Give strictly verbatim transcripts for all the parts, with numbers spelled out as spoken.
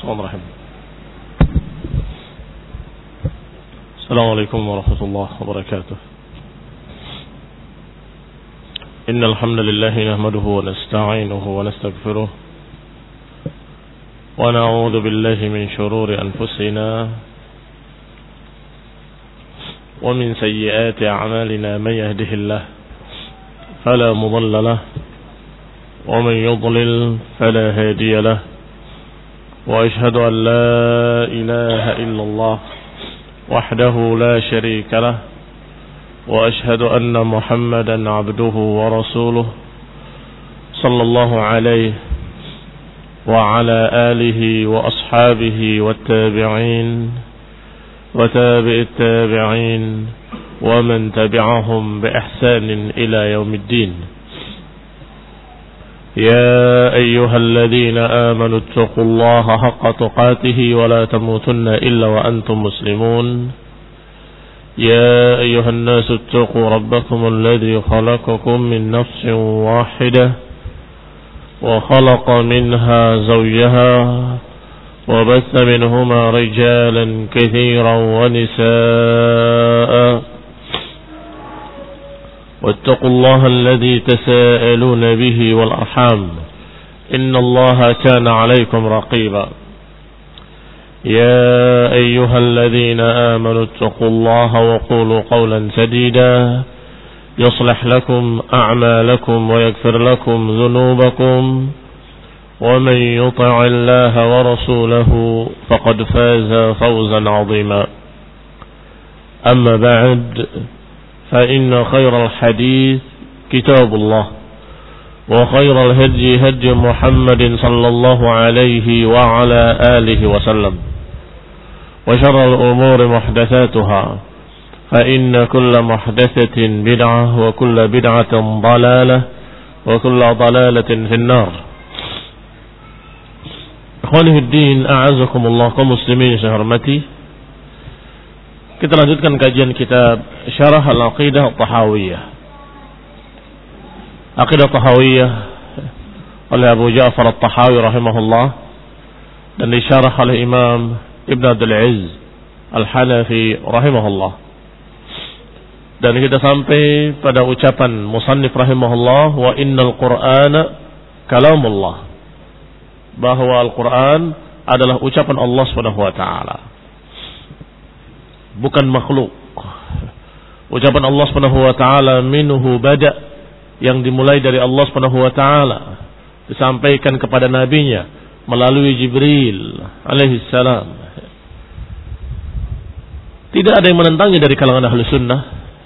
Bismillahirrahmanirrahim. Assalamualaikum warahmatullahi wabarakatuh. Innal hamdalillah nahmaduhu wa nasta'inuhu wa nastaghfiruh wa na'udzu billahi min shururi anfusina wa min sayyiati a'malina may yahdihillahu fala mudilla lahu wa man yudlil fala hadiya lahu wa ashhadu an la ilaha illallah wahdahu la sharika lahu wa ashhadu anna Muhammadan abduhu wa rasuluhu sallallahu alaihi wa ala alihi wa ashabihi wat tabi'in wa tabi'it tabi'in wa man tabi'ahum bi ihsanin ila yaumiddin. يا أيها الذين آمنوا اتقوا الله حق تقاته ولا تموتن إلا وأنتم مسلمون. يا أيها الناس اتقوا ربكم الذي خلقكم من نفس واحدة وخلق منها زوجها وبث منهما رجالا كثيرا ونساء واتقوا الله الذي تساءلون به والأرحام إن الله كان عليكم رقيبا. يا أيها الذين آمنوا اتقوا الله وقولوا قولا سديدا يصلح لكم أعمالكم ويغفر لكم ذنوبكم ومن يطع الله ورسوله فقد فاز فوزا عظيما. أما بعد فإن خير الحديث كتاب الله وخير الهدي هدي محمد صلى الله عليه وعلى آله وسلم وشر الأمور محدثاتها فإن كل محدثة بدعة وكل بدعة ضلالة وكل ضلالة في النار. إخواني في الدين أعزكم الله kaum muslimin yang saya hormati. Kita lanjutkan kajian kitab Syarah Al-Aqidah At-Tahawiyah. Aqidah At-Tahawiyah oleh Abu Ja'far At-Tahawi rahimahullah dan disyarah oleh Imam Ibn Abdul Aziz Al-Hanafi rahimahullah. Dan kita sampai pada ucapan musannif rahimahullah, wa innal Qur'ana kalamullah, bahwa Al-Qur'an adalah ucapan Allah Subhanahu wa taala, bukan makhluk. Ucapan Allah Subhanahu wa taala minhu bada, yang dimulai dari Allah Subhanahu wa taala, disampaikan kepada nabinya melalui Jibril alaihi salam. Tidak ada yang menentangnya dari kalangan ahli sunnah,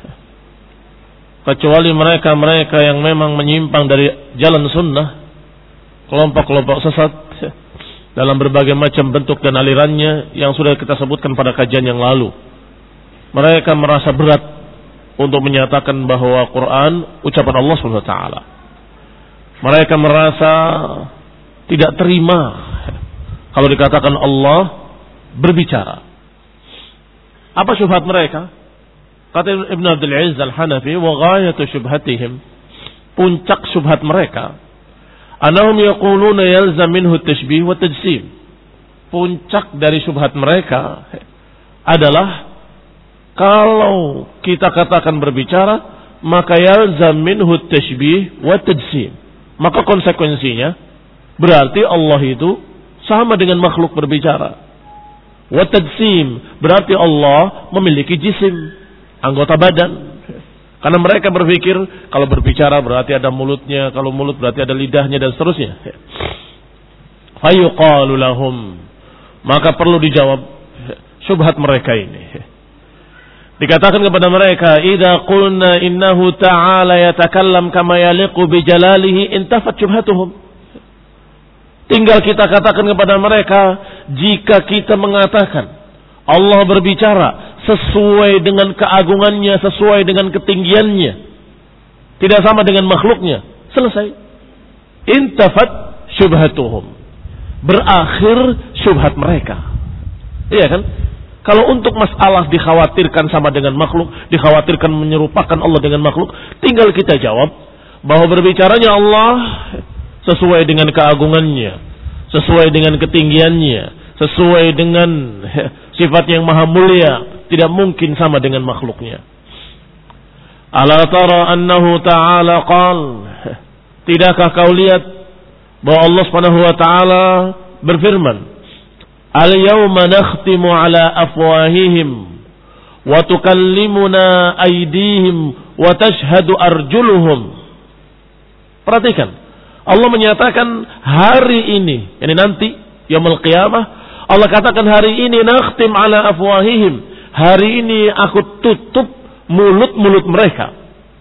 kecuali mereka-mereka yang memang menyimpang dari jalan sunnah, kelompok-kelompok sesat dalam berbagai macam bentuk dan alirannya yang sudah kita sebutkan pada kajian yang lalu. Mereka merasa berat untuk menyatakan bahwa Quran ucapan Allah subhanahu wa taala. Mereka merasa tidak terima kalau dikatakan Allah berbicara. Apa syubhat mereka? Kata Ibn Abdul Aziz Al-Hanafi, wa ghayatu syubhatihim, puncak syubhat mereka, annahum yaquluna yalzam minhu at-tashbih wa tajsim. Puncak dari syubhat mereka adalah kalau kita katakan berbicara, maka yalzam minhu at-tashbih wa tajsim. Maka konsekuensinya berarti Allah itu sama dengan makhluk berbicara. Wa tajsim berarti Allah memiliki jisim, anggota badan. Karena mereka berpikir kalau berbicara berarti ada mulutnya, kalau mulut berarti ada lidahnya dan seterusnya. Fayuqalu lahum, maka perlu dijawab syubhat mereka ini. Dikatakan kepada mereka, idza qulna innahu ta'ala yatakallam kama yaliqu bi jalalihi intafat syubhatuhum. Tinggal kita katakan kepada mereka, jika kita mengatakan Allah berbicara sesuai dengan keagungannya, sesuai dengan ketinggiannya, tidak sama dengan makhluknya, selesai. Intafat syubhatuhum, berakhir syubhat mereka. Iya kan? Kalau untuk masalah dikhawatirkan sama dengan makhluk, dikhawatirkan menyerupakan Allah dengan makhluk, tinggal kita jawab bahwa berbicaranya Allah sesuai dengan keagungannya, sesuai dengan ketinggiannya, sesuai dengan sifat yang maha mulia, tidak mungkin sama dengan makhluknya. Ala tara annahu ta'ala qal, tidakkah kau lihat bahwa Allah Subhanahu wa taala berfirman, al-yawma nakhtimu ala afwahihim wa tukallimuna aydihim wa tashhadu arjuluhum. Perhatikan, Allah menyatakan hari ini, yani nanti yaumul qiyamah, Allah katakan hari ini nakhtim ala afwahihim, hari ini aku tutup mulut-mulut mereka.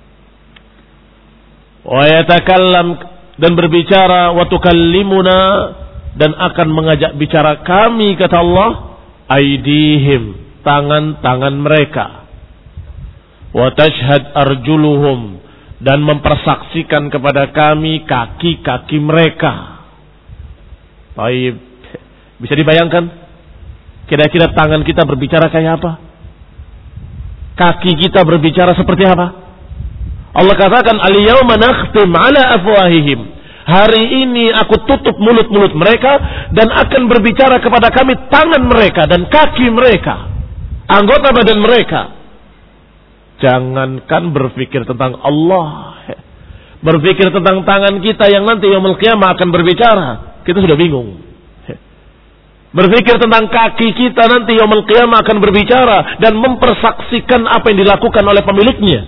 Wa yatakallam, dan berbicara, wa tukallimuna, dan akan mengajak bicara kami, kata Allah, aidihim, tangan-tangan mereka, wa tashhad arjuluhum, dan mempersaksikan kepada kami kaki-kaki mereka. Baik, bisa dibayangkan kira-kira tangan kita berbicara kayak apa? Kaki kita berbicara seperti apa? Allah katakan al-yawma nakhtim ala afwahihim, hari ini aku tutup mulut-mulut mereka dan akan berbicara kepada kami tangan mereka dan kaki mereka, anggota badan mereka. Jangankan berpikir tentang Allah, berpikir tentang tangan kita yang nanti yaumul qiyamah akan berbicara, kita sudah bingung. Berpikir tentang kaki kita nanti yaumul qiyamah akan berbicara dan mempersaksikan apa yang dilakukan oleh pemiliknya.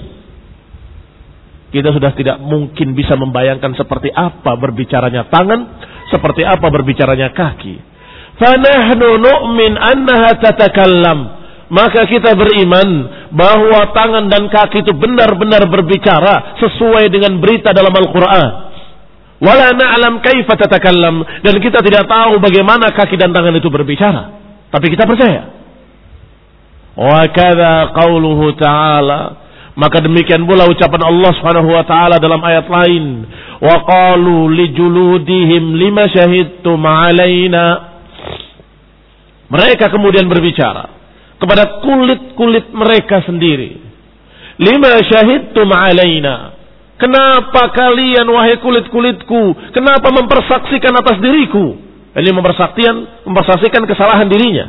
Kita sudah tidak mungkin bisa membayangkan seperti apa berbicaranya tangan, seperti apa berbicaranya kaki. Fanahnu nu'min annaha tatakallam. Maka kita beriman bahwa tangan dan kaki itu benar-benar berbicara sesuai dengan berita dalam Al-Quran. Wala na'lam kaifa tatakallam, dan kita tidak tahu bagaimana kaki dan tangan itu berbicara, tapi kita percaya. Wa kadza qauluhu ta'ala, maka demikian pula ucapan Allah Subhanahu wa taala dalam ayat lain, wa qalu lijuludihim lima syahidtum alaina. Mereka kemudian berbicara kepada kulit-kulit mereka sendiri, lima syahidtum alaina, kenapa kalian wahai kulit-kulitku, kenapa mempersaksikan atas diriku? Ini mempersaksikan, mempersaksikan kesalahan dirinya.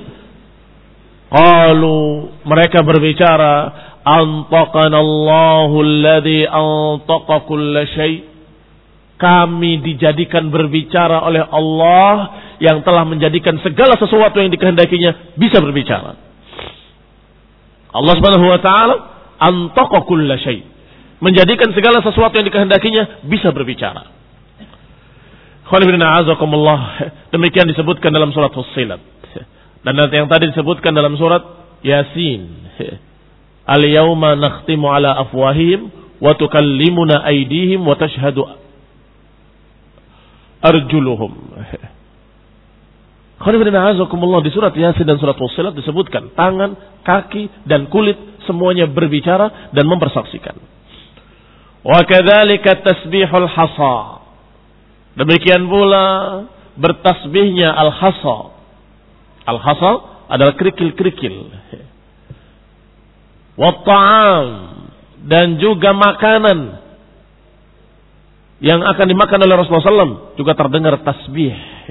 Qalu, mereka berbicara, antaqana Allahu alladhi antaqa kulla syai'. Kami dijadikan berbicara oleh Allah yang telah menjadikan segala sesuatu yang dikehendakinya bisa berbicara. Allah Subhanahu wa taala antaqa kulla syai', menjadikan segala sesuatu yang dikehendakinya bisa berbicara. Demikian disebutkan dalam surat Fussilat. Dan nanti yang tadi disebutkan dalam surat Yasin. Al-yawma nakhtimu ala afwahihim wa tukallimuna aydihim wa tashhadu arjuluhum. Di surat Yasin dan surat Fussilat disebutkan tangan, kaki dan kulit semuanya berbicara dan mempersaksikan. Wa kadzalika tasbihul hasa. Demikian pula bertasbihnya al-hasa. Al-hasa adalah kerikil-kerikil. Wa ta'am, dan juga makanan yang akan dimakan oleh Rasulullah sallallahu alaihi wasallam juga terdengar tasbih.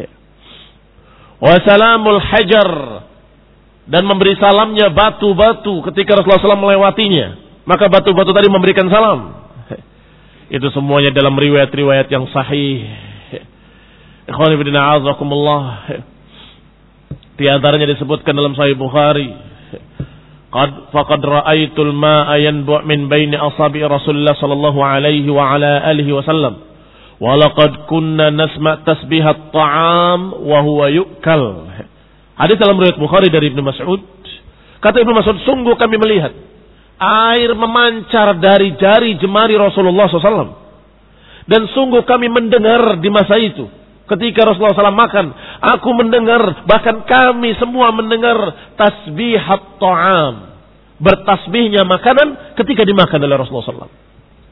Wa salamul hajar, dan memberi salamnya batu-batu ketika Rasulullah sallallahu alaihi wasallam melewatinya, maka batu-batu tadi memberikan salam. Itu semuanya dalam riwayat-riwayat yang sahih. Ikhwani fillah, azakumullah. Di antaranya disebutkan dalam Sahih Bukhari, qad faqad ra'aitul ma'a yanbu' min baini asabi Rasulullah sallallahu alaihi wa ala alihi wasallam. Wa laqad kunna nasma' tasbihat ta'am wa huwa yu'kal. Hadis dalam riwayat Bukhari dari Ibnu Mas'ud. Kata Ibnu Mas'ud, sungguh kami melihat air memancar dari jari jemari Rasulullah shallallahu alaihi wasallam. Dan sungguh kami mendengar di masa itu, ketika Rasulullah shallallahu alaihi wasallam makan, aku mendengar, bahkan kami semua mendengar tasbihat ta'am, bertasbihnya makanan ketika dimakan oleh Rasulullah shallallahu alaihi wasallam.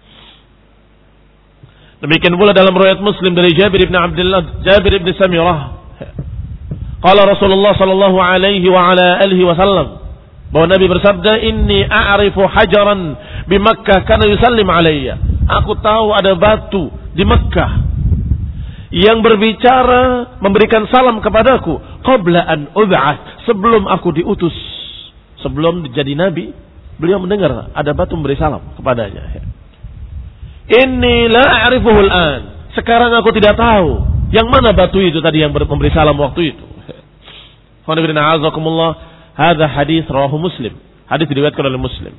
Demikian pula dalam riwayat Muslim dari Jabir bin Abdullah, Jabir bin Samirah, qala Rasulullah sallallahu alaihi wa ala alihi wasallam, bahwa Nabi bersabda, inni a'rifu hajaran di Makkah kana yusallim alayya. Aku tahu ada batu di Makkah yang berbicara memberikan salam kepadaku qabla an ub'ats, sebelum aku diutus, sebelum jadi nabi, beliau mendengar ada batu memberi salam kepadanya. Inni la a'rifuhu al-an, sekarang aku tidak tahu yang mana batu itu tadi yang memberi salam waktu itu. Hadza hadis rawahu Muslim, hadis diriwayatkan oleh Muslim.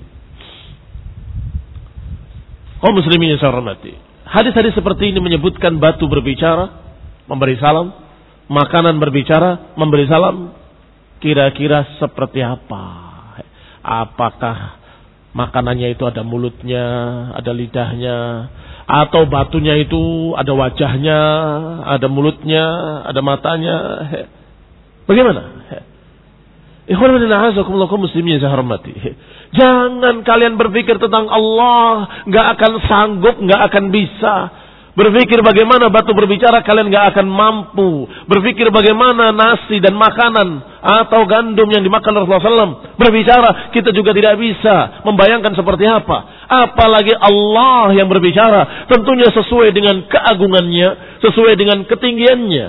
Kaum muslimin yang saya hormati, hadis-hadis seperti ini menyebutkan batu berbicara, memberi salam, makanan berbicara, memberi salam. Kira-kira seperti apa? Apakah makanannya itu ada mulutnya, ada lidahnya, atau batunya itu ada wajahnya, ada mulutnya, ada matanya? Bagaimana? Ikhwan fillah a'azakumullah, kaum muslimin yang saya hormati. Jangan kalian berpikir tentang Allah, nggak akan sanggup, nggak akan bisa. Berpikir bagaimana batu berbicara, kalian nggak akan mampu. Berpikir bagaimana nasi dan makanan atau gandum yang dimakan Rasulullah shallallahu alaihi wasallam berbicara, kita juga tidak bisa membayangkan seperti apa. Apalagi Allah yang berbicara, tentunya sesuai dengan keagungannya, sesuai dengan ketinggiannya.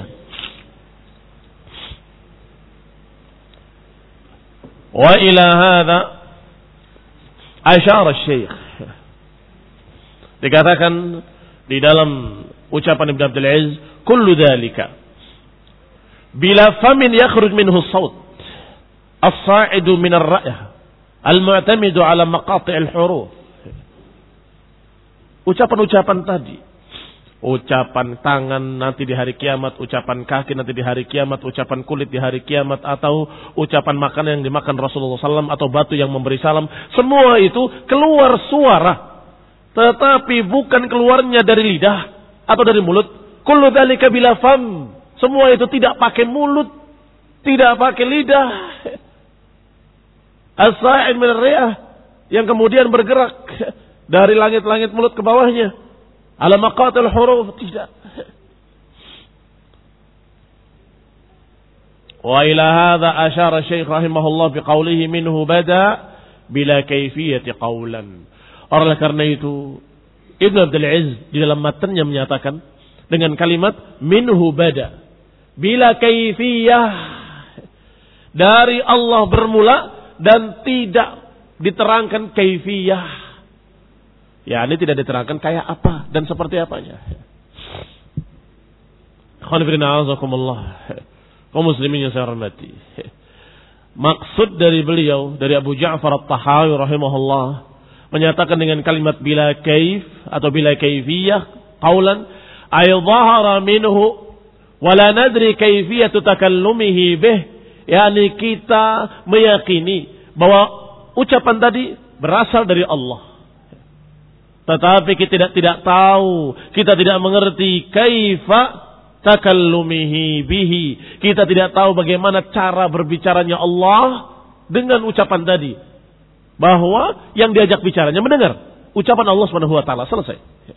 Wa ila hadza asyara asy-syekh. Dikatakan di dalam ucapan Ibnu Abdul Aziz, kullu dzalika bila famin yakhruj minhu as-saut as-sa'idu min ar-ra'yah al-mu'tamidu 'ala maqati' al-huruf. Ucapan-ucapan tadi, ucapan tangan nanti di hari kiamat, ucapan kaki nanti di hari kiamat, ucapan kulit di hari kiamat, atau ucapan makanan yang dimakan Rasulullah shallallahu alaihi wasallam, atau batu yang memberi salam, semua itu keluar suara, tetapi bukan keluarnya dari lidah atau dari mulut. Kullu dzalika bila fam, semua itu tidak pakai mulut, tidak pakai lidah. As-sa'id min ar-riyah, yang kemudian bergerak dari langit-langit mulut ke bawahnya, ala maqatil huruf, tidak. Wa ila hadza asyara Syekh rahimahullah bi qawlihi minhu bada bila kaifiyati qawlan. Oleh karena itu Ibnu Abdul Aziz di dalam matanya menyatakan dengan kalimat minhu bada bila kaifiyah, dari Allah bermula dan tidak diterangkan kaifiyah. Ya, ini tidak diterangkan kayak apa dan seperti apanya. Kaum muslimin yang saya hormati, maksud dari beliau, dari Abu Ja'far At-Tahawi rahimahullah, menyatakan dengan kalimat bila kaif atau bila kaifiyah qaulan ay dhahara minhu wala nadri kaifiyatu takallumihi bih, yakni kita meyakini bahwa ucapan tadi berasal dari Allah, tetapi kita tidak tidak tahu, kita tidak mengerti kaifa takallumihi bihi, kita tidak tahu bagaimana cara berbicaranya Allah dengan ucapan tadi, bahwa yang diajak bicaranya mendengar ucapan Allah Subhanahu wa taala. Selesai.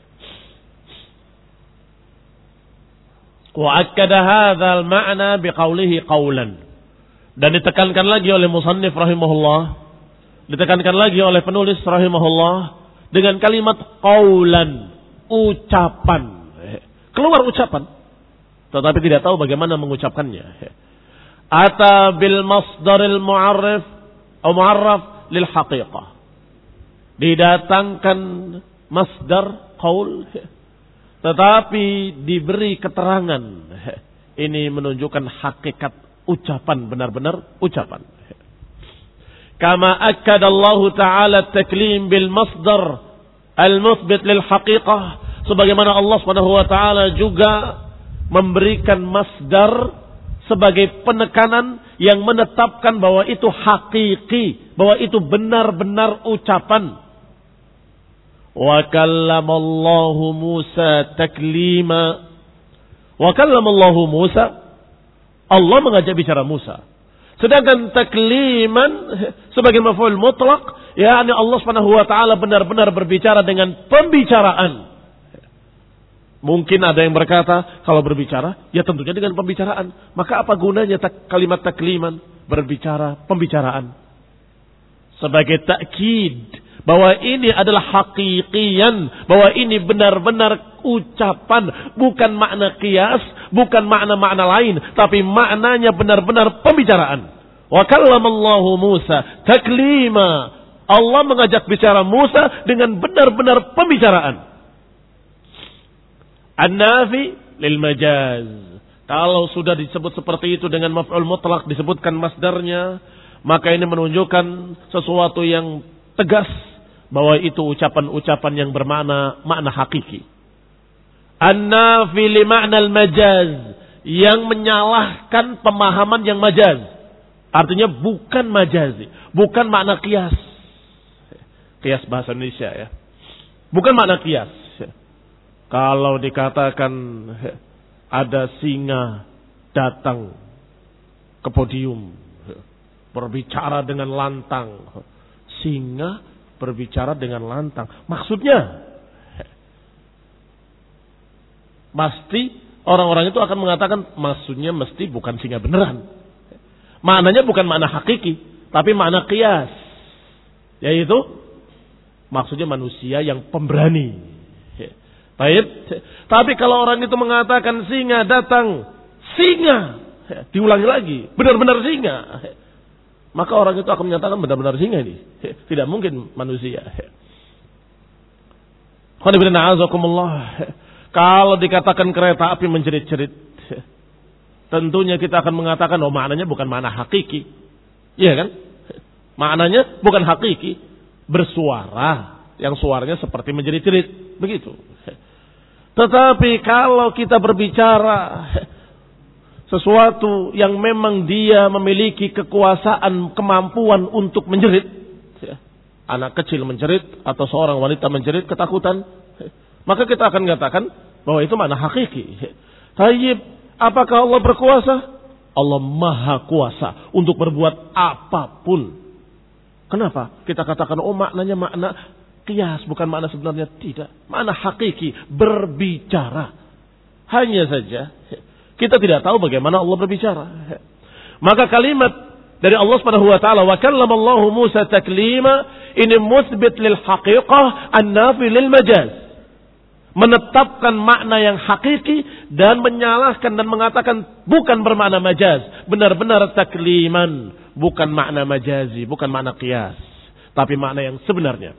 Wa akkada hadzal ma'na biqaulihi qaulan, dan ditekankan lagi oleh musannif rahimahullah, ditekankan lagi oleh penulis rahimahullah dengan kalimat qaulan, ucapan. Keluar ucapan, tetapi tidak tahu bagaimana mengucapkannya. Ata bil masdaril mu'arrif atau mu'arraf lil haqiqah, didatangkan masdar qaul, tetapi diberi keterangan. Ini menunjukkan hakikat ucapan, benar-benar ucapan. Kama akkada Allah Ta'ala taklim bil masdar al-muthbit lil haqiqah, sebagaimana Allah Subhanahu wa taala juga memberikan masdar sebagai penekanan yang menetapkan bahwa itu hakiki, bahwa itu benar-benar ucapan. Wa kallamallahu Musa taklima. Wa kallamallahu Musa, Allah mengajak bicara Musa. Sedangkan takliman sebagai maf'ul mutlaq, yakni Allah Subhanahu wa taala benar-benar berbicara dengan pembicaraan. Mungkin ada yang berkata, kalau berbicara, ya tentunya dengan pembicaraan. Maka apa gunanya tak, kalimat takliman, berbicara, pembicaraan? Sebagai takkid, bahwa ini adalah hakikian, bahwa ini benar-benar ucapan, bukan makna qiyas, bukan makna-makna lain, tapi maknanya benar-benar pembicaraan. Wa kallamallahu Musa taklima. Allah mengajak bicara Musa dengan benar-benar pembicaraan. An-nafi lil majaz. Kalau sudah disebut seperti itu dengan maf'ul mutlaq, disebutkan masdarnya, maka ini menunjukkan sesuatu yang tegas bahwa itu ucapan-ucapan yang bermakna makna hakiki. An-nafi li ma'nal majaz, yang menyalahkan pemahaman yang majaz. Artinya bukan majazi, bukan makna qiyas. Qiyas bahasa Indonesia ya. Bukan makna qiyas. Kalau dikatakan ada singa datang ke podium berbicara dengan lantang. Singa berbicara dengan lantang. Maksudnya pasti orang-orang itu akan mengatakan maksudnya mesti bukan singa beneran. Maknanya bukan makna hakiki, tapi makna qiyas. Yaitu maksudnya manusia yang pemberani. Baik. Tapi kalau orang itu mengatakan singa datang, singa, diulangi lagi, benar-benar singa, maka orang itu akan menyatakan benar-benar singa ini. Tidak mungkin manusia. Kalau dikatakan kereta api menjerit-jerit, tentunya kita akan mengatakan oh maknanya bukan makna hakiki. Iya kan? Maknanya bukan hakiki, bersuara, yang suaranya seperti menjerit-jerit, begitu. Tetapi kalau kita berbicara sesuatu yang memang dia memiliki kekuasaan, kemampuan untuk menjerit, anak kecil menjerit atau seorang wanita menjerit ketakutan, maka kita akan katakan bahwa itu makna hakiki. Tayyib, apakah Allah berkuasa? Allah maha kuasa untuk berbuat apapun. Kenapa? Kita katakan oh maknanya makna qiyas, bukan makna sebenarnya. Tidak. Makna hakiki, berbicara. Hanya saja kita tidak tahu bagaimana Allah berbicara. Maka kalimat dari Allah Subhanahu wa taala wa kallamallahu Musa taklima ini mutsbit lil haqiqah an-nafi lil majaz. Menetapkan makna yang hakiki dan menyalahkan dan mengatakan bukan bermakna majaz, benar-benar takliman, bukan makna majazi, bukan makna qiyas, tapi makna yang sebenarnya.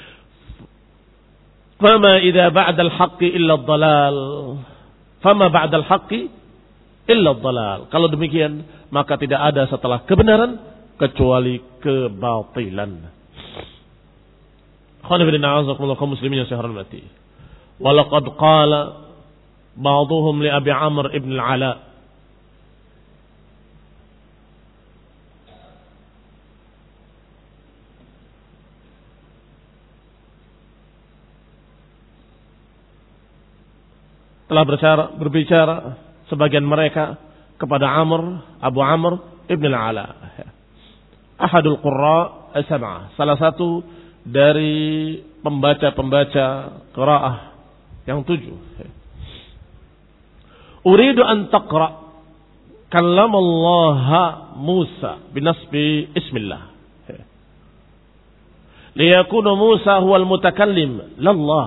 Fama idza ba'da al-haqqi illa ad-dhalal. Fama ba'da al-haqqi illa ad-dhalal. Kalau demikian, maka tidak ada setelah kebenaran kecuali kebatilan. Khana bin a'azakumullah kaum muslimin yang saya hormati. Walaqad qala ba'dhum li Abi Amr ibn al-Ala telah berbicara, berbicara sebagian mereka kepada Amr, Abu Amr ibn al-Ala, ahadul qurra as-sab'ah, salah satu dari pembaca-pembaca qiraah yang tujuh. Uridu an taqra kallamallaha Musa binasbi ismillah liyakuna Musa huwal mutakallim lallah.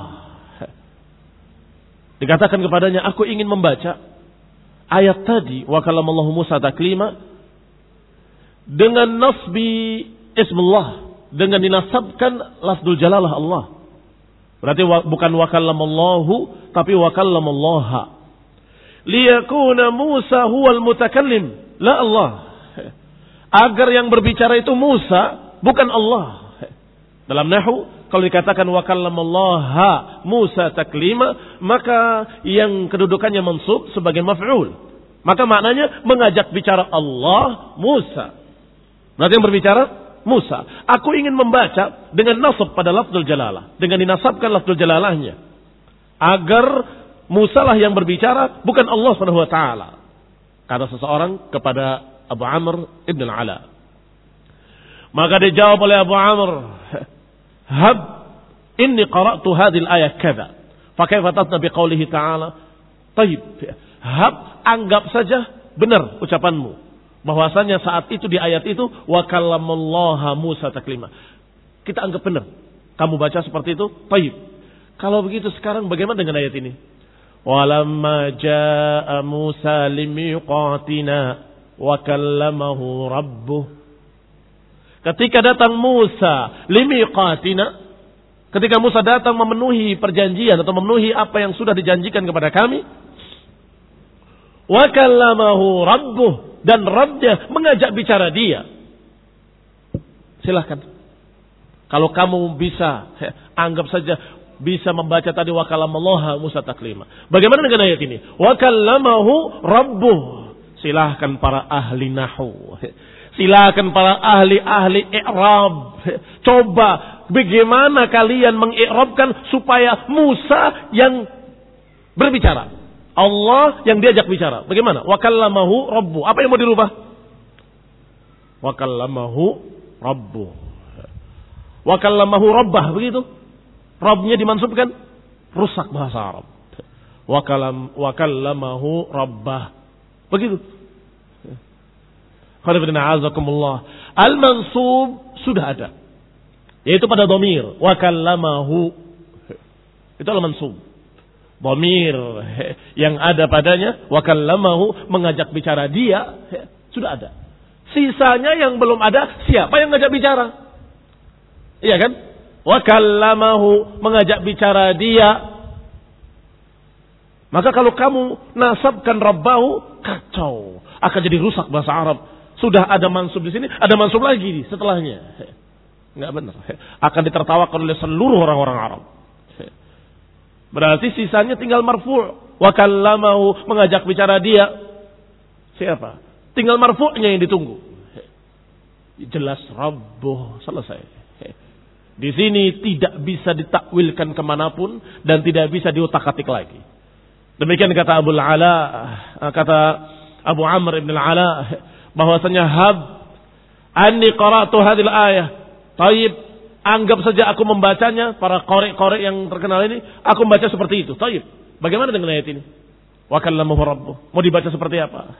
Dikatakan kepadanya, aku ingin membaca ayat tadi wa kallamallahu Musa taklima dengan nasbi ismillah, dengan dinasabkan lafzul jalalah Allah. Berarti bukan wa kallamallahu tapi wa kallamallaha. Liyakuna Musa huwal mutakallim la Allah. Agar yang berbicara itu Musa, bukan Allah. Dalam nahwu kalau dikatakan wa kallamallaha Musa taklima, maka yang kedudukannya mansub sebagai maf'ul. Maka maknanya mengajak bicara Allah Musa. Berarti yang berbicara Musa. Aku ingin membaca dengan nasab pada lafzul jalalah, dengan dinasabkan lafzul jalalahnya, agar Musa lah yang berbicara, bukan Allah Subhanahu wa taala. Kata seseorang kepada Abu Amr ibn al-Ala. Maka dijawab oleh Abu Amr, "Hab inni qara'tu hadhihi al-ayah kadza. Fa kaifa tasna bi qoulihi ta'ala?" Taib. Hab, anggap saja benar ucapanmu. Bahwasanya saat itu di ayat itu wa kallamallaha Musa taklima. Kita anggap benar. Kamu baca seperti itu? Baik. Kalau begitu sekarang bagaimana dengan ayat ini? Walamma jaa Musa limiqatina wa kallamahu rabbuh. Ketika datang Musa limiqatina, ketika Musa datang memenuhi perjanjian atau memenuhi apa yang sudah dijanjikan kepada kami, wa kallamahu rabbuh, dan Rabbnya mengajak bicara dia. Silahkan. Kalau kamu bisa, anggap saja bisa membaca tadi wa kallamallaha Musa taklima. Bagaimana dengan ayat ini? Wa kallamahu rabbuh. Silahkan para ahli nahwu. Silahkan para ahli-ahli i'rab. Coba bagaimana kalian mengi'rabkan supaya Musa yang berbicara, Allah yang diajak bicara. Bagaimana? Wa kallamahu rabbuh. Apa yang mau dirubah? Wa kallamahu rabbuh. Wa kallamahu rabbah, begitu? Rabbnya dimansubkan, rusak bahasa Arab. Wa kallam wa kallamahu rabbah. Begitu. Al-mansub sudah ada, yaitu pada dhamir wa kallamahu. Itu al-mansub. Dhamir yang ada padanya wa kallamahu, mengajak bicara dia, sudah ada. Sisanya yang belum ada, siapa yang ngajak bicara? Iya kan? Wa kallamahu, mengajak bicara dia. Maka kalau kamu nasabkan rabbahu, kacau, akan jadi rusak bahasa Arab. Sudah ada mansub di sini, ada mansub lagi setelahnya. Enggak benar. Akan ditertawakan oleh seluruh orang-orang Arab. Berarti sisanya tinggal marfu'. Wa kallamahu, mengajak bicara dia. Siapa? Tinggal marfu'nya yang ditunggu. Jelas rabbuh, selesai. Di sini tidak bisa ditakwilkan kemanapun dan tidak bisa diotak-atik lagi. Demikian kata Abu Al-Ala, kata Abu Amr ibn Al-Ala, bahwasanya hab anni qara'tu hadhil ayah. Taib, anggap saja aku membacanya, para qari-qari yang terkenal ini, aku membaca seperti itu. Taib. Bagaimana dengan ayat ini? Wa kallamahu rabbuh. Mau dibaca seperti apa?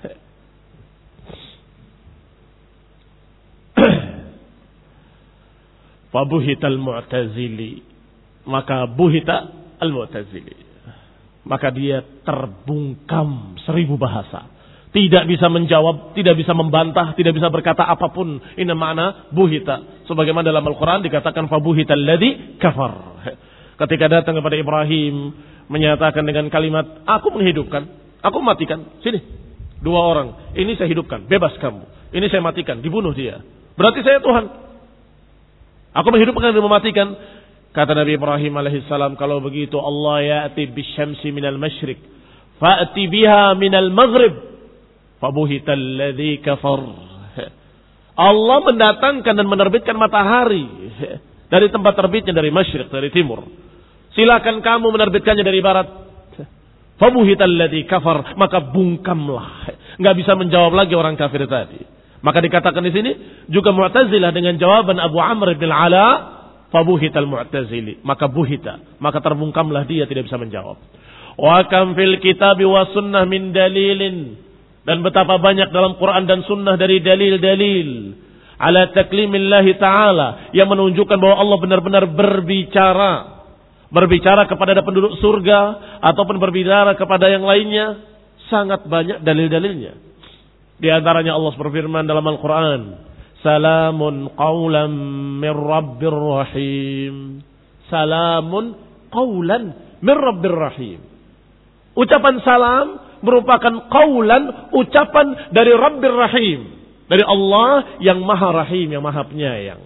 Fabuhital mu'tazili, maka buhita al-mu'tazili, maka dia terbungkam seribu bahasa, tidak bisa menjawab, tidak bisa membantah, tidak bisa berkata apapun. Ini makna buhita, sebagaimana dalam Al-Quran dikatakan fabuhital ladzi kafar. Ketika datang kepada Ibrahim menyatakan dengan kalimat, aku menghidupkan, aku matikan, sini dua orang, ini saya hidupkan, bebas kamu, ini saya matikan, dibunuh dia, berarti saya Tuhan. Aku menghidupkan dan mematikan. Kata Nabi Ibrahim alaihissalam, kalau begitu Allah ya'ti bisyamsi minal masyrik, fa'ti biha minal maghrib, fabuhital ladzi kafar. Allah mendatangkan dan menerbitkan matahari dari tempat terbitnya, dari masyrik, dari timur. Silakan kamu menerbitkannya dari barat. Fabuhital ladzi kafar, maka bungkamlah. Enggak bisa menjawab lagi orang kafir tadi. Maka dikatakan di sini juga Mu'tazilah dengan jawaban Abu Amr bin Al-Ala, fabuhital mu'tazili, maka buhita, maka terbungkamlah dia, tidak bisa menjawab. Wa kam fil kitabi wa sunnah min dalilin, dan betapa banyak dalam Quran dan sunnah dari dalil-dalil ala taklimillahi ta'ala, yang menunjukkan bahwa Allah benar-benar berbicara, berbicara kepada penduduk surga ataupun berbicara kepada yang lainnya. Sangat banyak dalil-dalilnya. Di antaranya Allah berfirman dalam Al-Quran, salamun qawlan min rabbir rahim. Salamun qawlan min rabbir rahim. Ucapan salam merupakan qawlan, ucapan dari Rabbir Rahim, dari Allah yang maha rahim, yang maha penyayang.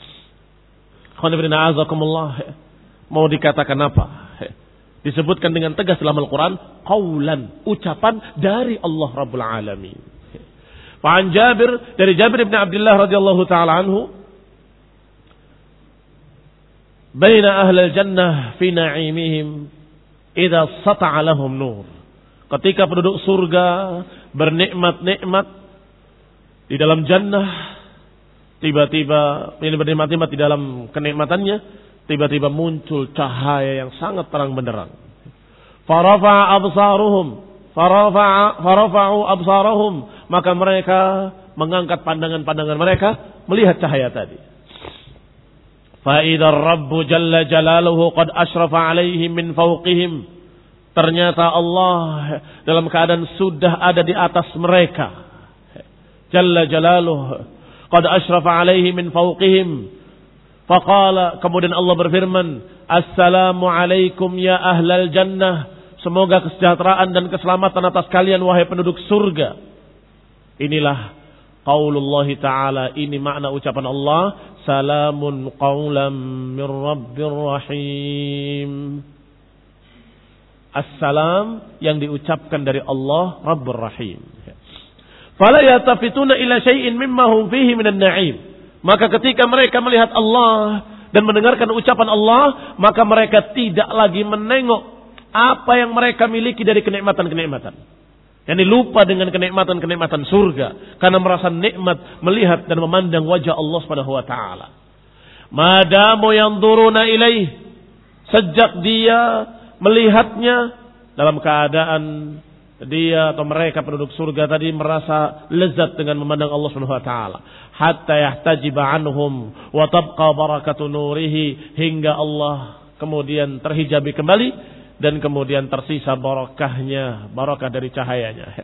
Mau dikatakan apa? Disebutkan dengan tegas dalam Al-Quran, qawlan, ucapan dari Allah Rabbul Alamin. Fa'an Jabir, dari Jabir bin Abdullah radhiyallahu ta'ala anhu, baina ahlal jannah fi na'imihim idza sata'a lahum nur. Ketika penduduk surga bernikmat-nikmat di dalam jannah, tiba-tiba ini bernikmat-nikmat di dalam kenikmatannya, tiba-tiba muncul cahaya yang sangat terang benderang. Farafa'a absaruhum, farafa'a farafa'u absarahum, maka mereka mengangkat pandangan-pandangan mereka melihat cahaya tadi. Fa idza Rabbu jalla jalaluhu qad asyrafa alaihim min fawqihim. Ternyata Allah dalam keadaan sudah ada di atas mereka. Jalla jalaluhu qad asyrafa alaihim min fawqihim. Faqala, kemudian Allah berfirman, Assalamu alaikum ya ahlal jannah. Semoga kesejahteraan dan keselamatan atas kalian wahai penduduk surga. Inilah qaulullah ta'ala, ini makna ucapan Allah, salamun qawlam min rabbir rahim. Assalam yang diucapkan dari Allah Rabbur Rahim. Fala yatafituna ila syai'in mimma hum fihi minan na'im. Maka ketika mereka melihat Allah dan mendengarkan ucapan Allah, maka mereka tidak lagi menengok apa yang mereka miliki dari kenikmatan-kenikmatan. Yani lupa dengan kenikmatan-kenikmatan surga karena merasa nikmat melihat dan memandang wajah Allah Subhanahu wa taala. Madamu yanzuruna ilaih, sejak dia melihatnya dalam keadaan dia atau mereka penduduk surga tadi merasa lezat dengan memandang Allah Subhanahu wa taala, hatta yahtajiba anhum wa tabqa barakatu nurihi, hingga Allah kemudian terhijabi kembali dan kemudian tersisa barakahnya, barakah dari cahayanya.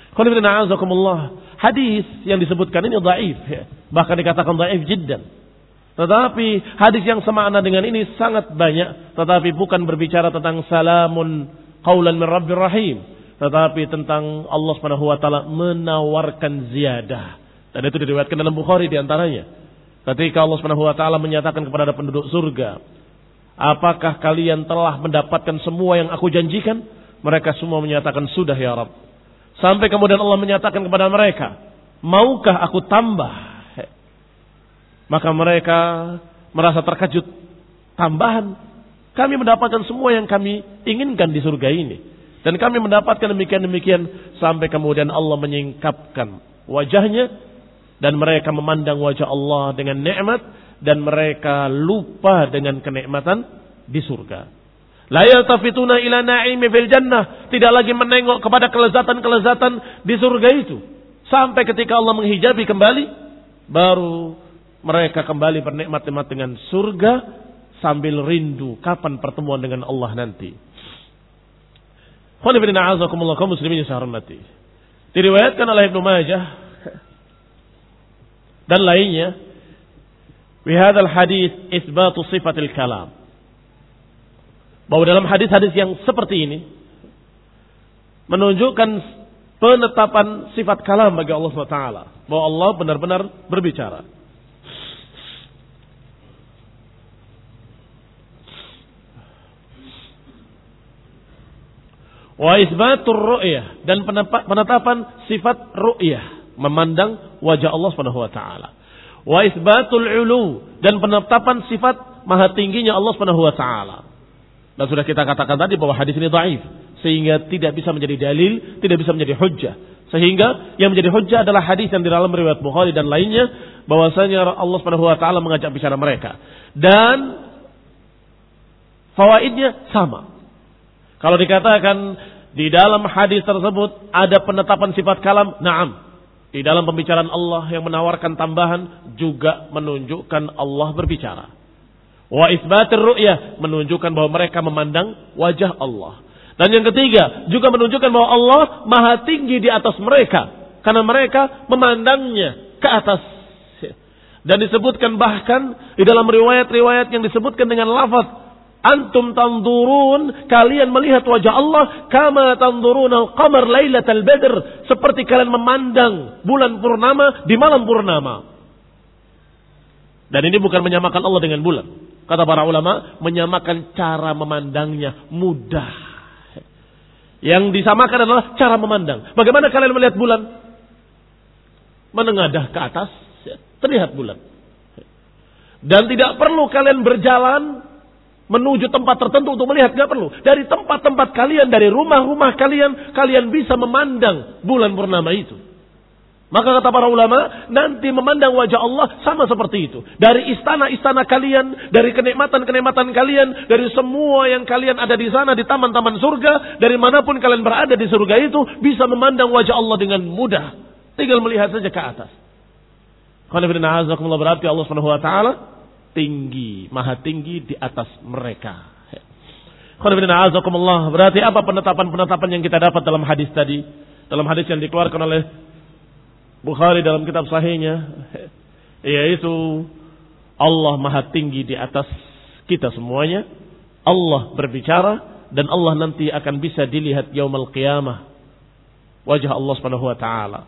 Hadis yang disebutkan ini dhaif, bahkan dikatakan dhaif jiddan. Tetapi hadis yang semakna dengan ini sangat banyak, tetapi bukan berbicara tentang salamun qaulan min rabbir rahim, tetapi tentang Allah Subhanahu wa taala menawarkan ziyadah. Dan itu diriwayatkan dalam Bukhari di antaranya. Ketika Allah Subhanahu wa taala menyatakan kepada penduduk surga, apakah kalian telah mendapatkan semua yang aku janjikan? Mereka semua menyatakan sudah ya Rabb. Sampai kemudian Allah menyatakan kepada mereka, maukah aku tambah? Maka mereka merasa terkejut. Tambahan? Kami mendapatkan semua yang kami inginkan di surga ini. Dan kami mendapatkan demikian-demikian. Sampai kemudian Allah menyingkapkan wajahnya. Dan mereka memandang wajah Allah dengan nikmat. Dan mereka lupa dengan kenikmatan di surga. La yaltafituna ila na'imi fil jannah. Tidak lagi menengok kepada kelezatan-kelezatan di surga itu. Sampai ketika Allah menghijabi kembali, baru mereka kembali bernikmat-nikmat dengan surga sambil rindu kapan pertemuan dengan Allah nanti. Khonibina a'azakumullah kaum muslimin yang saya hormati. Diriwayatkan oleh Ibnu Majah dan lainnya, fi hadzal hadis itsbatu sifatil kalam. Bahwa dalam hadis-hadis yang seperti ini menunjukkan penetapan sifat kalam bagi Allah subhanahu wa taala, bahwa Allah benar-benar berbicara. Wa isbatur ru'yah, dan penetapan sifat ru'yah, memandang wajah Allah Subhanahu wa taala. Wa isbatul ulu, dan penetapan sifat maha tingginya Allah Subhanahu wa taala. Dan sudah kita katakan tadi bahwa hadis ini dhaif, sehingga tidak bisa menjadi dalil, tidak bisa menjadi hujjah. Sehingga yang menjadi hujjah adalah hadis yang di dalam riwayat Bukhari dan lainnya, bahwasanya Allah Subhanahu wa taala mengajak bicara mereka. Dan fawaidnya sama. Kalau dikatakan di dalam hadis tersebut ada penetapan sifat kalam, na'am. Di dalam pembicaraan Allah yang menawarkan tambahan juga menunjukkan Allah berbicara. Wa isbatir ru'yah, menunjukkan bahwa mereka memandang wajah Allah. Dan yang ketiga juga menunjukkan bahwa Allah maha tinggi di atas mereka, karena mereka memandangnya ke atas. Dan disebutkan bahkan di dalam riwayat-riwayat yang disebutkan dengan lafaz antum tanzurun, kalian melihat wajah Allah kama tanzurun al-qamar lailatal badr, seperti kalian memandang bulan purnama di malam purnama. Dan ini bukan menyamakan Allah dengan bulan. Kata para ulama, menyamakan cara memandangnya mudah. Yang disamakan adalah cara memandang. Bagaimana kalian melihat bulan? Menengadah ke atas, terlihat bulan. Dan tidak perlu kalian berjalan menuju tempat tertentu untuk melihat, tidak perlu. Dari tempat-tempat kalian, dari rumah-rumah kalian, kalian bisa memandang bulan purnama itu. Maka kata para ulama, nanti memandang wajah Allah sama seperti itu. Dari istana-istana kalian, dari kenikmatan-kenikmatan kalian, dari semua yang kalian ada di sana, di taman-taman surga, dari manapun kalian berada di surga itu, bisa memandang wajah Allah dengan mudah. Tinggal melihat saja ke atas. Berarti Allah subhanahu wa ta'ala tinggi, maha tinggi di atas mereka. Berarti apa penetapan-penetapan yang kita dapat dalam hadis tadi? Dalam hadis yang dikeluarkan oleh Bukhari dalam kitab sahihnya, yaitu Allah maha tinggi di atas kita semuanya. Allah berbicara dan Allah nanti akan bisa dilihat yaumul qiyamah wajah Allah Subhanahu wa taala.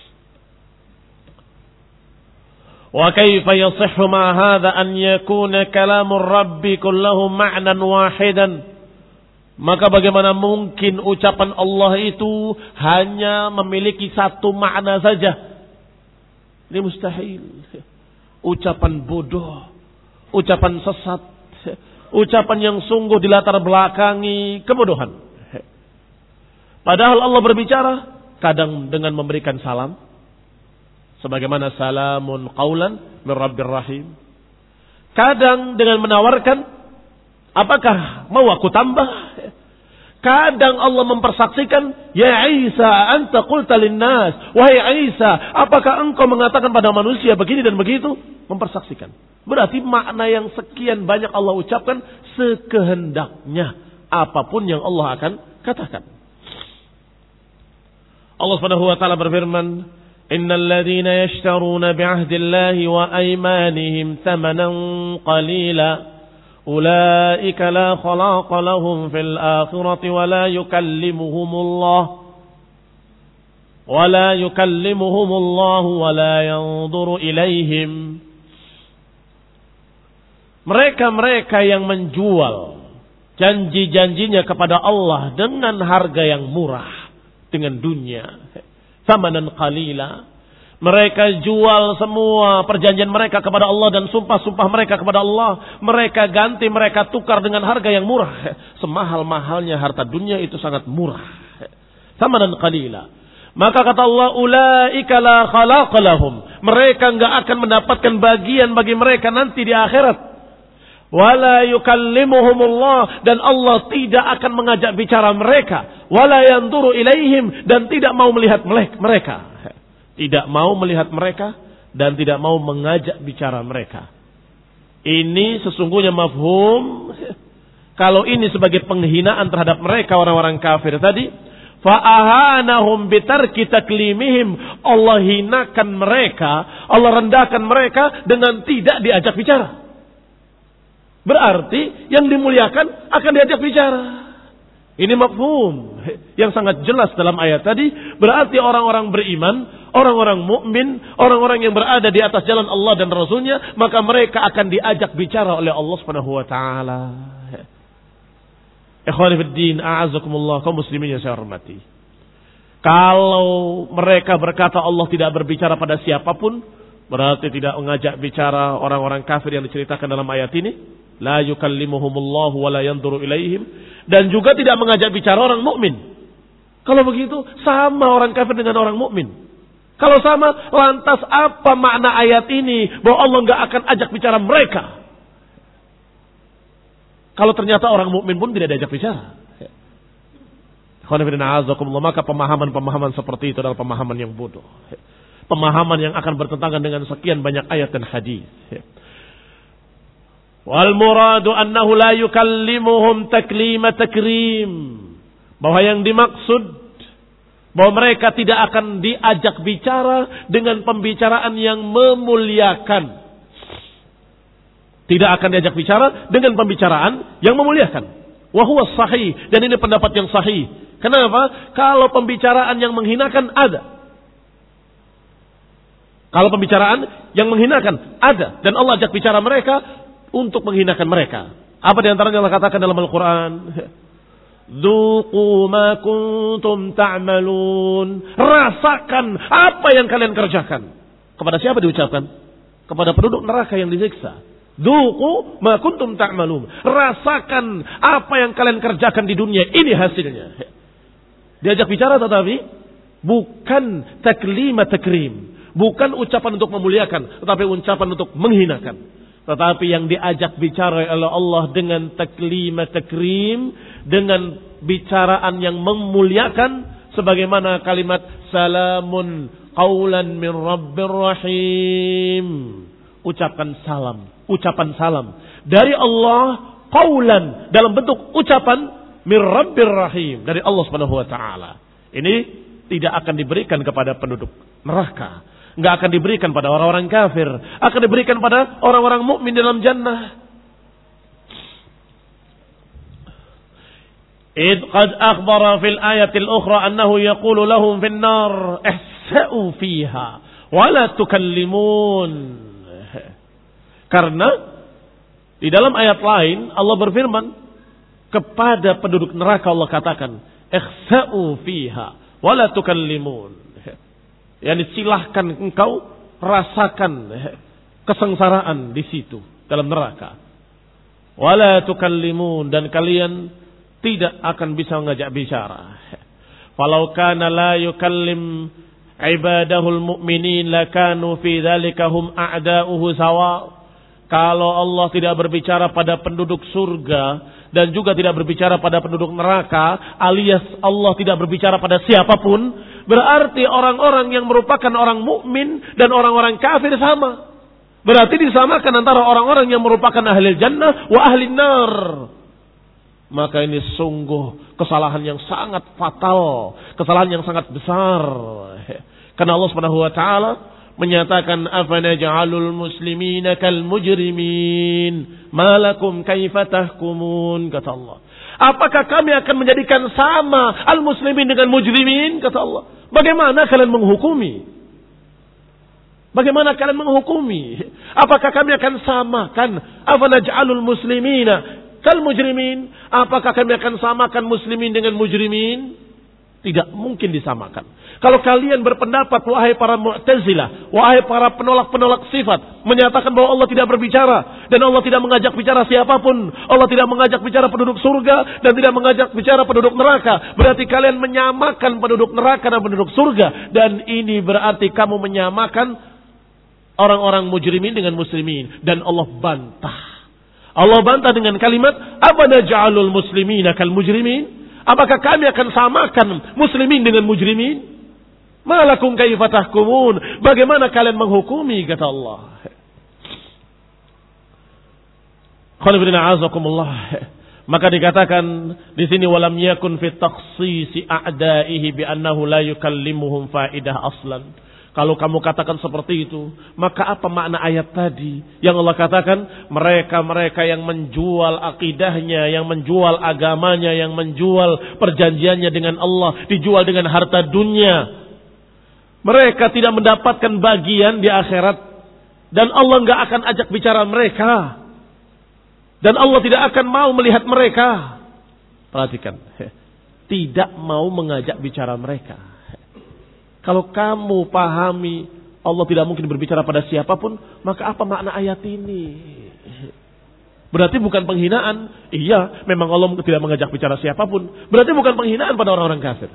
Wa kaifa yasihhu ma hadha an yakuna kalamur rabbi kulluhu ma'nan wahidan? Maka bagaimana mungkin ucapan Allah itu hanya memiliki satu makna saja? Ini mustahil. Ucapan bodoh, ucapan sesat, ucapan yang sungguh dilatar belakangi kebodohan. Padahal Allah berbicara kadang dengan memberikan salam, sebagaimana salamun qaulan min rabbir rahim. Kadang dengan menawarkan, apakah mau aku tambah? Kadang Allah mempersaksikan, ya Isa anta qulta linnas, wahai Isa, apakah engkau mengatakan pada manusia begini dan begitu? Mempersaksikan. Berarti makna yang sekian banyak Allah ucapkan sekehendaknya, apapun yang Allah akan katakan. Allah Subhanahu wa taala berfirman, innal ladzina yashtaruna bi'ahdillahi wa aymanihim thamanan qalila ulaika la khalaqa lahum fil akhirati wa la yukallimuhumullah wa la yukallimuhumullah wa la yanzuru ilaihim. Mereka-mereka yang menjual janji-janjinya kepada Allah dengan harga yang murah, dengan dunia, thamanan qalila. Mereka jual semua perjanjian mereka kepada Allah dan sumpah-sumpah mereka kepada Allah. Mereka ganti, mereka tukar dengan harga yang murah. Semahal-mahalnya harta dunia itu sangat murah. Thamanan qalila. Maka kata Allah, ulaika la khalaqa lahum. Mereka enggak akan mendapatkan bagian bagi mereka nanti di akhirat. Wala yukallimuhumullah, dan Allah tidak akan mengajak bicara mereka. Wala yanzuru ilaihim, dan tidak mau melihat mereka. Tidak mau melihat mereka dan tidak mau mengajak bicara mereka. Ini sesungguhnya mafhum. Kalau ini sebagai penghinaan terhadap mereka orang-orang kafir tadi, fa'ahanahum bitarki taklimihim, Allah hinakan mereka, Allah rendahkan mereka dengan tidak diajak bicara. Berarti yang dimuliakan akan diajak bicara. Ini mafhum yang sangat jelas dalam ayat tadi. Berarti orang-orang beriman, orang-orang mukmin, orang-orang yang berada di atas jalan Allah dan Rasulnya, maka mereka akan diajak bicara oleh Allah Subhanahu wa taala. Ikhwani fid din, a'azzakumullah, kaum muslimin yang saya hormati. Kalau mereka berkata Allah tidak berbicara pada siapapun, berarti tidak mengajak bicara orang-orang kafir yang diceritakan dalam ayat ini. La yukallimuhumullahu wa la yanzuru ilaihim, dan juga tidak mengajak bicara orang mukmin. Kalau begitu sama orang kafir dengan orang mukmin. Kalau sama, lantas apa makna ayat ini bahwa Allah enggak akan ajak bicara mereka? Kalau ternyata orang mukmin pun tidak diajak bicara. Maka pemahaman-pemahaman seperti itu adalah pemahaman yang bodoh. Pemahaman yang akan bertentangan dengan sekian banyak ayat dan hadis. Wal muradu annahu la yukallimuhum taklima takrim. Bahwa yang dimaksud bahwa mereka tidak akan diajak bicara dengan pembicaraan yang memuliakan. Tidak akan diajak bicara dengan pembicaraan yang memuliakan. Wa huwa sahih, dan ini pendapat yang sahih. Kenapa? Kalau pembicaraan yang menghinakan ada. Kalau pembicaraan yang menghinakan ada, dan Allah ajak bicara mereka untuk menghinakan mereka. Apa di antaranya Allah katakan dalam Al-Quran? Dzuqu ma kuntum ta'malun. Rasakan apa yang kalian kerjakan. Kepada siapa diucapkan? Kepada penduduk neraka yang disiksa. Dzuqu ma kuntum ta'malun. Rasakan apa yang kalian kerjakan di dunia. Ini hasilnya. Diajak bicara tetapi bukan taklima takrim. Bukan ucapan untuk memuliakan, tetapi ucapan untuk menghinakan. Tetapi yang diajak bicara oleh Allah dengan taklima takrim, dengan bicaraan yang memuliakan, sebagaimana kalimat salamun qaulan min rabbir rahim. ucapkan salam, ucapan salam dari Allah, qaulan dalam bentuk ucapan mir Rabbir Rahim, dari Allah Subhanahu wa taala. Ini tidak akan diberikan kepada penduduk neraka, enggak akan diberikan pada orang-orang kafir, akan diberikan pada orang-orang mukmin dalam jannah. إذ قد أخبر في الآية الأخرى أنه يقول لهم في النار احسأوا فيها ولا تكلمون. Karena di dalam ayat lain Allah berfirman kepada penduduk neraka, Allah katakan ihsa'u fiha wala tukallimun. Yani silahkan engkau rasakan kesengsaraan di situ dalam neraka. Wala tukallimun, dan kalian tidak akan bisa mengajak bicara. Falau kana la yukallim ibadahul mu'minin lakanu fi dzalika hum a'da'uhu sawa. Kalau Allah tidak berbicara pada penduduk surga dan juga tidak berbicara pada penduduk neraka, alias Allah tidak berbicara pada siapapun, berarti orang-orang yang merupakan orang mukmin dan orang-orang kafir sama. Berarti disamakan antara orang-orang yang merupakan ahli jannah wa ahli nar. Maka ini sungguh kesalahan yang sangat fatal, kesalahan yang sangat besar. Karena Allah Subhanahu wa taala menyatakan afanaj'alul muslimina kal mujrimin malakum kaifa tahkumun, kata Allah. Apakah kami akan menjadikan sama al muslimin dengan mujrimin, kata Allah. Bagaimana kalian menghukumi? Bagaimana kalian menghukumi? Apakah kami akan samakan afanaj'alul muslimina kal mujrimin? Apakah kami akan samakan muslimin dengan mujrimin? Tidak mungkin disamakan. Kalau kalian berpendapat, wahai para Mu'tazilah, wahai para penolak-penolak sifat, menyatakan bahwa Allah tidak berbicara dan Allah tidak mengajak bicara siapapun, Allah tidak mengajak bicara penduduk surga dan tidak mengajak bicara penduduk neraka, berarti kalian menyamakan penduduk neraka dan penduduk surga, dan ini berarti kamu menyamakan orang-orang mujrimin dengan muslimin. Dan Allah bantah. Allah bantah dengan kalimat afanaj'alul muslimina kal mujrimin? Apakah kami akan samakan muslimin dengan mujrimin? Malakum kaifa tahkumun? Bagaimana kalian menghukumi, kata Allah. Maka dikatakan di sini walam yakun fi takhsisi a'da'ihi bi annahu la yukallimuhum faidah aslan. Kalau kamu katakan seperti itu, maka apa makna ayat tadi yang Allah katakan mereka-mereka yang menjual akidahnya, yang menjual agamanya, yang menjual perjanjiannya dengan Allah, dijual dengan harta dunia. Mereka tidak mendapatkan bagian di akhirat dan Allah enggak akan ajak bicara mereka. Dan Allah tidak akan mau melihat mereka. Perhatikan, tidak mau mengajak bicara mereka. Kalau kamu pahami Allah tidak mungkin berbicara pada siapapun, maka apa makna ayat ini? Berarti bukan penghinaan. Iya, memang Allah tidak mengajak bicara siapapun. Berarti bukan penghinaan pada orang-orang kafir.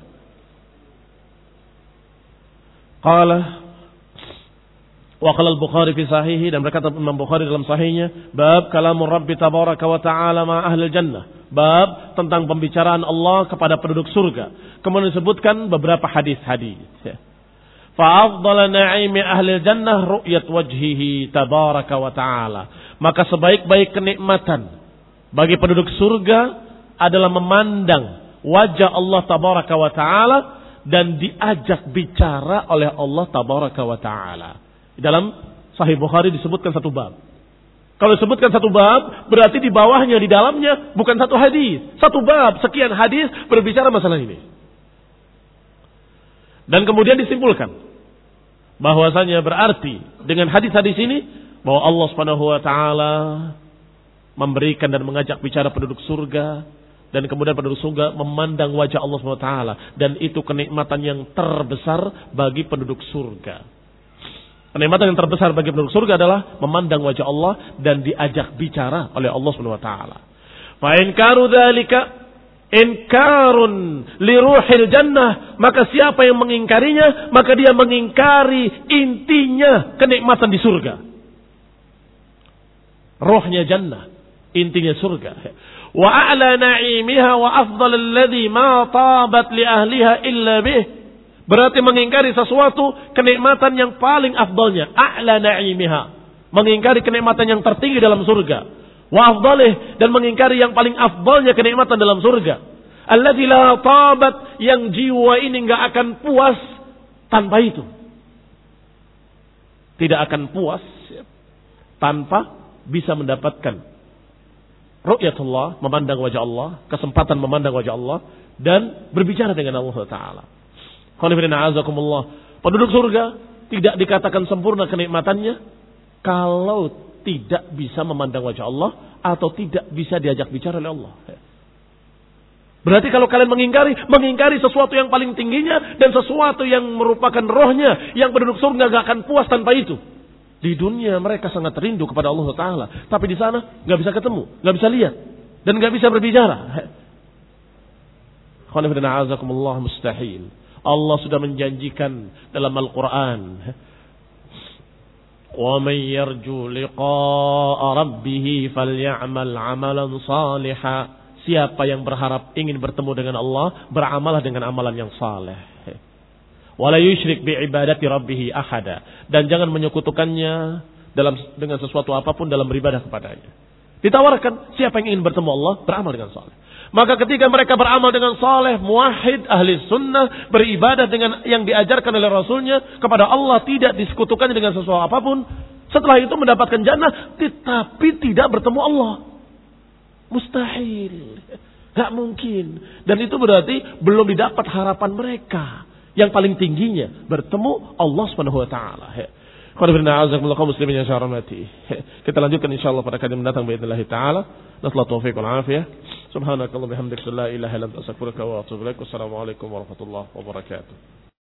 Qala wa qala al-Bukhari fi sahihi, dan berkata Imam Bukhari dalam sahihnya, bab kalamur Rabbi tabaraka wa ta'ala ma ahli jannah. Bab tentang pembicaraan Allah kepada penduduk surga. Kemudian disebutkan beberapa hadis-hadis. Fa afdal na'imi ahli jannah ru'yat wajhihi tabaraka wa ta'ala. Maka sebaik-baik kenikmatan bagi penduduk surga adalah memandang wajah Allah tabaraka wa ta'ala dan diajak bicara oleh Allah tabaraka wa ta'ala. Dalam Sahih Bukhari disebutkan satu bab. Kalau disebutkan satu bab, berarti di bawahnya, di dalamnya bukan satu hadis. Satu bab, sekian hadis berbicara masalah ini. Dan kemudian disimpulkan bahwasanya berarti dengan hadis-hadis ini bahwa Allah Subhanahu wa taala memberikan dan mengajak bicara penduduk surga, dan kemudian penduduk surga memandang wajah Allah Subhanahu wa taala, dan itu kenikmatan yang terbesar bagi penduduk surga. Kenikmatan yang terbesar bagi penduduk surga adalah memandang wajah Allah dan diajak bicara oleh Allah Subhanahu wa taala. Fa inkaru dzalika inkarun li ruhil jannah, maka siapa yang mengingkarinya, maka dia mengingkari intinya kenikmatan di surga. Ruhnya jannah, intinya surga. Wa a'la na'imiha wa afdal alladhi ma tabat li ahliha illa bih. Berarti mengingkari sesuatu kenikmatan yang paling afdalnya, a'la na'imiha, mengingkari kenikmatan yang tertinggi dalam surga. Wa afdalih, dan mengingkari yang paling afdalnya kenikmatan dalam surga. Alladzi la tabat, yang jiwa ini enggak akan puas tanpa itu. Tidak akan puas tanpa bisa mendapatkan ru'yatullah, memandang wajah Allah, kesempatan memandang wajah Allah, dan berbicara dengan Allah Ta'ala. Penduduk surga tidak dikatakan sempurna kenikmatannya kalau tidak bisa memandang wajah Allah atau tidak bisa diajak bicara oleh Allah. Berarti kalau kalian mengingkari, mengingkari sesuatu yang paling tingginya dan sesuatu yang merupakan rohnya, yang penduduk surga gak akan puas tanpa itu. Di dunia mereka sangat rindu kepada Allah Ta'ala, tapi di sana gak bisa ketemu, gak bisa lihat, dan gak bisa berbicara. Mustahil. Allah sudah menjanjikan dalam Al-Quran, وَمَنْ يَرْجُو لِقَاءَ رَبِّهِ فَلْيَعْمَلْ عَمَلًا صَالِحًا. Siapa yang berharap ingin bertemu dengan Allah, beramalah dengan amalan yang saleh. وَلَا يُشْرِكْ بِعِبَادَةِ رَبِّهِ أَحَدًا. Dan jangan menyekutukannya dalam dengan sesuatu apapun dalam beribadah kepadanya. Ditawarkan, siapa yang ingin bertemu Allah, beramal dengan saleh. Maka ketika mereka beramal dengan saleh, muwahhid, ahli sunnah, beribadah dengan yang diajarkan oleh Rasulnya kepada Allah, tidak disekutukannya dengan sesuatu apapun, setelah itu mendapatkan jannah, tetapi tidak bertemu Allah. Mustahil. Gak mungkin. Dan itu berarti belum didapat harapan mereka. Yang paling tingginya, bertemu Allah Subhanahu wa Ta'ala. Muslimin yang saya hormati. Kita lanjutkan insyaallah pada kali mendatang باذنillah taala. Nasallahu taufiq wal afiyah. Subhanakallah bihamdika la ilaha illa anta astaghfiruka wa atubu ilaik. Wassalamu alaikum warahmatullahi wabarakatuh.